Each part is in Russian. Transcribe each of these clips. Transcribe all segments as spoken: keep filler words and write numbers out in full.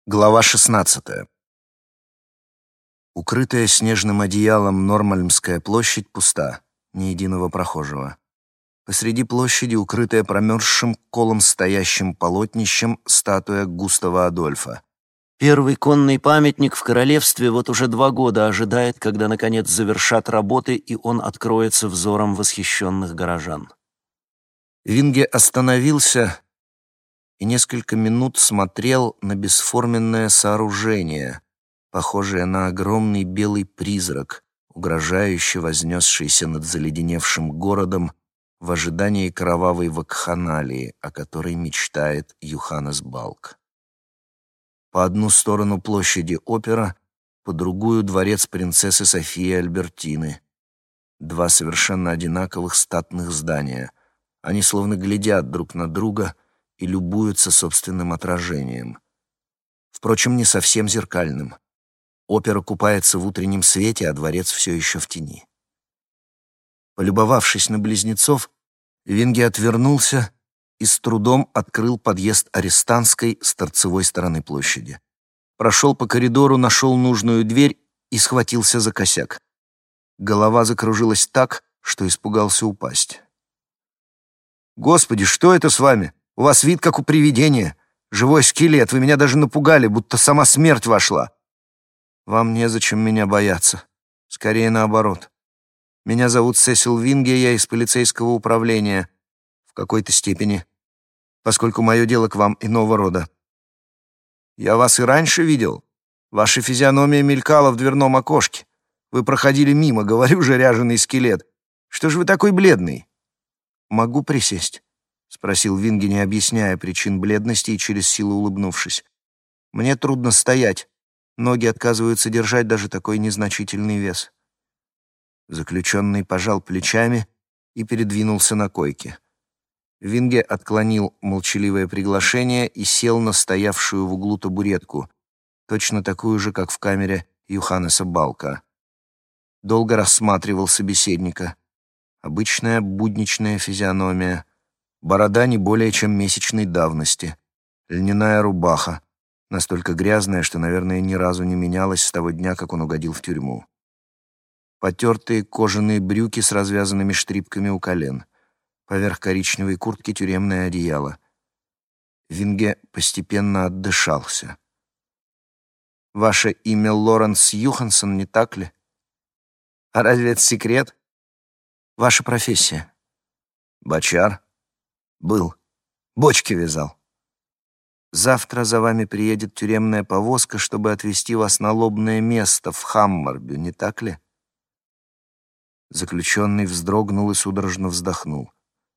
Глава шестнадцатая. Укрытая снежным одеялом Нормальмская площадь пуста, ни единого прохожего. Посреди площади, укрытая промерзшим колом стоящим полотнищем, статуя Густава Адольфа. Первый конный памятник в королевстве вот уже два года ожидает, когда, наконец, завершат работы, и он откроется взором восхищенных горожан. Винге остановился и несколько минут смотрел на бесформенное сооружение, похожее на огромный белый призрак, угрожающе вознесшийся над заледеневшим городом в ожидании кровавой вакханалии, о которой мечтает Йоханнес Балк. По одну сторону площади Опера, по другую — дворец принцессы Софии Альбертины. Два совершенно одинаковых статных здания. Они словно глядят друг на друга и любуются собственным отражением. Впрочем, не совсем зеркальным. Опера купается в утреннем свете, а дворец все еще в тени. Полюбовавшись на близнецов, Винге отвернулся и с трудом открыл подъезд Арестантской с торцевой стороны площади. Прошел по коридору, нашел нужную дверь и схватился за косяк. Голова закружилась так, что испугался упасть. «Господи, что это с вами? У вас вид, как у привидения. Живой скелет, вы меня даже напугали, будто сама смерть вошла». «Вам незачем меня бояться. Скорее наоборот. Меня зовут Сесил Винге, я из полицейского управления. В какой-то степени, поскольку мое дело к вам иного рода. Я вас и раньше видел. Ваша физиономия мелькала в дверном окошке. Вы проходили мимо, говорю же, ряженый скелет. Что же вы такой бледный?» «Могу присесть?» — спросил Винге, не объясняя причин бледности и через силу улыбнувшись. «Мне трудно стоять. Ноги отказываются держать даже такой незначительный вес». Заключенный пожал плечами и передвинулся на койке. Винге отклонил молчаливое приглашение и сел на стоявшую в углу табуретку, точно такую же, как в камере Йоханнеса Балка. Долго рассматривал собеседника. Обычная будничная физиономия, борода не более чем месячной давности, льняная рубаха, настолько грязная, что, наверное, ни разу не менялась с того дня, как он угодил в тюрьму. Потертые кожаные брюки с развязанными штрипками у колен, поверх коричневой куртки тюремное одеяло. Винге постепенно отдышался. «Ваше имя Лоренс Юхансон, не так ли? А разве это секрет? Ваша профессия?» «Бочар?» «Был. Бочки вязал». «Завтра за вами приедет тюремная повозка, чтобы отвезти вас на лобное место в Хаммарбю, не так ли?» Заключенный вздрогнул и судорожно вздохнул.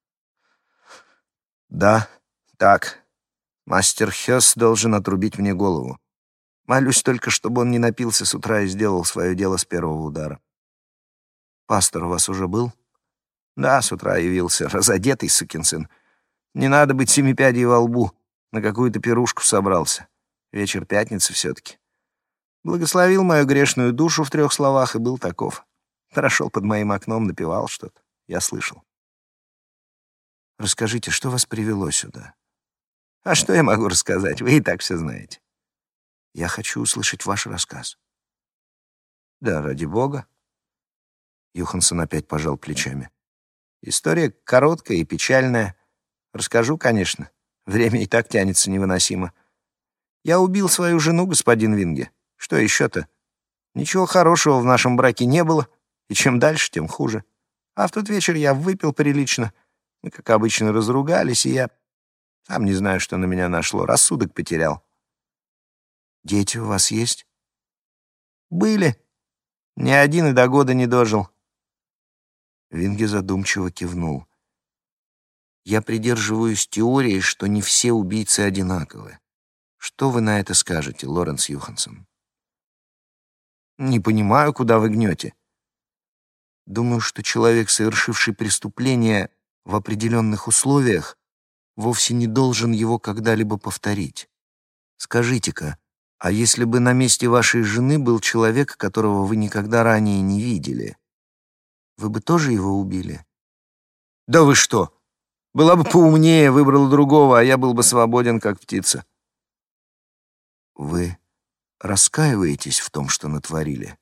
«Да, так. Мастер Хёс должен отрубить мне голову. Молюсь только, чтобы он не напился с утра и сделал свое дело с первого удара». «Пастор у вас уже был?» «Да, с утра явился, разодетый сукин сын. Не надо быть семи пядей во лбу. На какую-то пирушку собрался. Вечер пятницы все-таки. Благословил мою грешную душу в трех словах и был таков. Прошел под моим окном, напевал что-то. Я слышал». «Расскажите, что вас привело сюда?» «А что я могу рассказать? Вы и так все знаете». «Я хочу услышать ваш рассказ». «Да, ради бога». Юхансон опять пожал плечами. «История короткая и печальная. Расскажу, конечно. Время и так тянется невыносимо. Я убил свою жену, господин Винге. Что еще-то? Ничего хорошего в нашем браке не было, и чем дальше, тем хуже. А в тот вечер я выпил прилично. Мы, как обычно, разругались, и я... Сам не знаю, что на меня нашло. Рассудок потерял». «Дети у вас есть?» «Были. Ни один и до года не дожил». Винге задумчиво кивнул. «Я придерживаюсь теории, что не все убийцы одинаковы. Что вы на это скажете, Лоренс Юхансон?» «Не понимаю, куда вы гнете». «Думаю, что человек, совершивший преступление в определенных условиях, вовсе не должен его когда-либо повторить. Скажите-ка, а если бы на месте вашей жены был человек, которого вы никогда ранее не видели, вы бы тоже его убили?» «Да вы что? Была бы поумнее, выбрала другого, а я был бы свободен, как птица». Вы раскаиваетесь в том, что натворили?»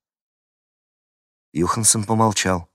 Юхансон помолчал.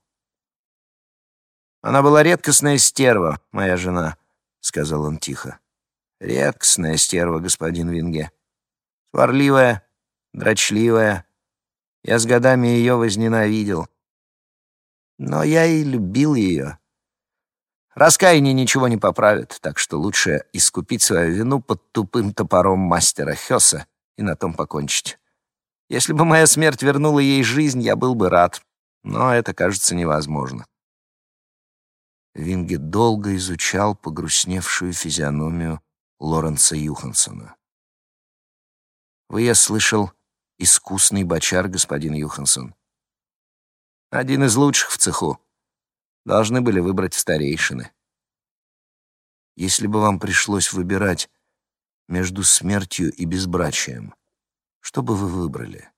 «Она была редкостная стерва, моя жена», — сказал он тихо. «Редкостная стерва, господин Винге. Сварливая, дрочливая. Я с годами ее возненавидел. Но я и любил ее. Раскаяние ничего не поправит, так что лучше искупить свою вину под тупым топором мастера Хёса и на том покончить. Если бы моя смерть вернула ей жизнь, я был бы рад, но это кажется невозможно». Винге долго изучал погрустневшую физиономию Лоренса Юхансона. «Вы, я слышал, искусный бочар, господин Юхансон. Один из лучших в цеху. Должны были выбрать в старейшины. Если бы вам пришлось выбирать между смертью и безбрачием, что бы вы выбрали?»